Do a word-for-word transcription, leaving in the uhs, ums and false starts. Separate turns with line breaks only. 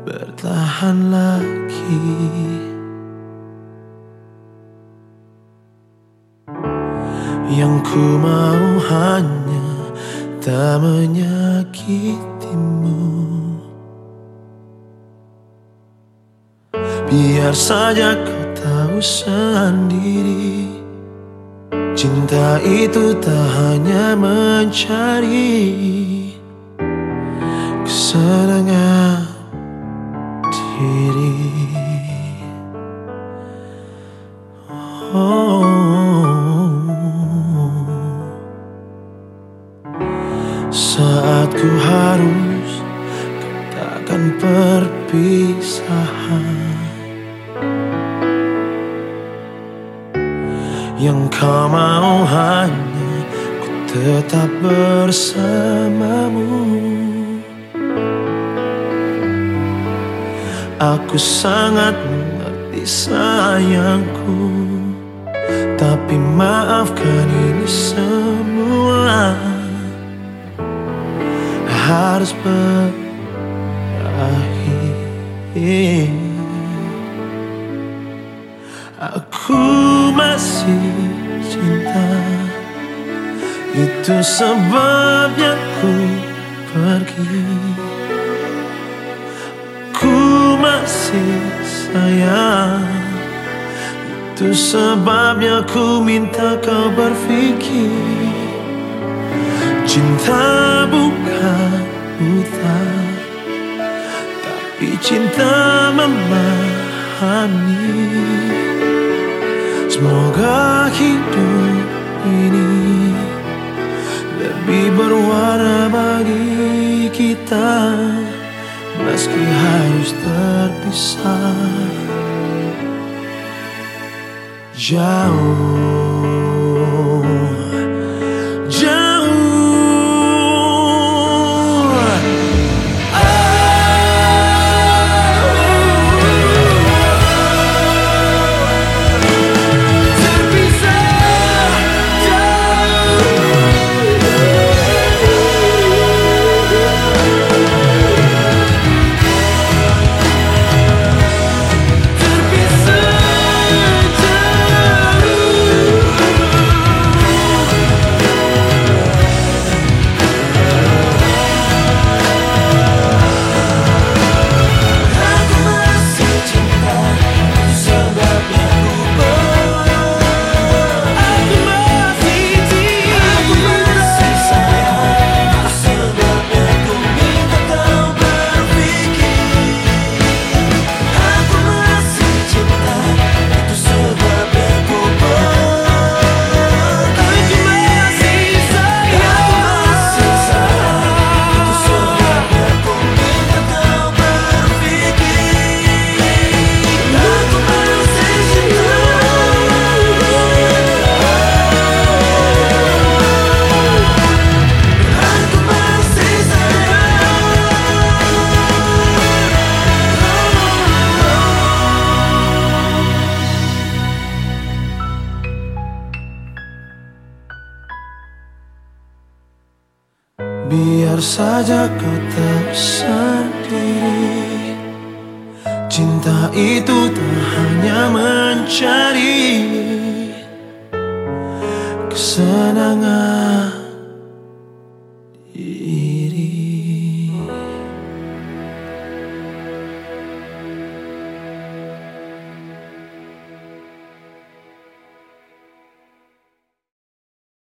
bertahan lagi. Yang ku mau hanya tak menyakitimu. Biar saja kau tahu sendiri, cinta itu tak hanya mencari kesenangan diri. Oh, saat ku harus katakan perpisahan, yang kau mau hanya ku tetap bersamamu. Aku sangat mengerti sayangku, tapi maafkan ini semua harus berakhir. Aku masih cinta, itu sebabnya ku pergi. Aku masih sayang, itu sebabnya ku minta kau berpikir. Cinta bukan buta, tapi cinta memahami. Semoga hidup ini lebih berwarna bagi kita, meski harus terpisah jauh, jauh. Biar saja kau tahu sendiri, cinta itu tak hanya mencari kesenangan.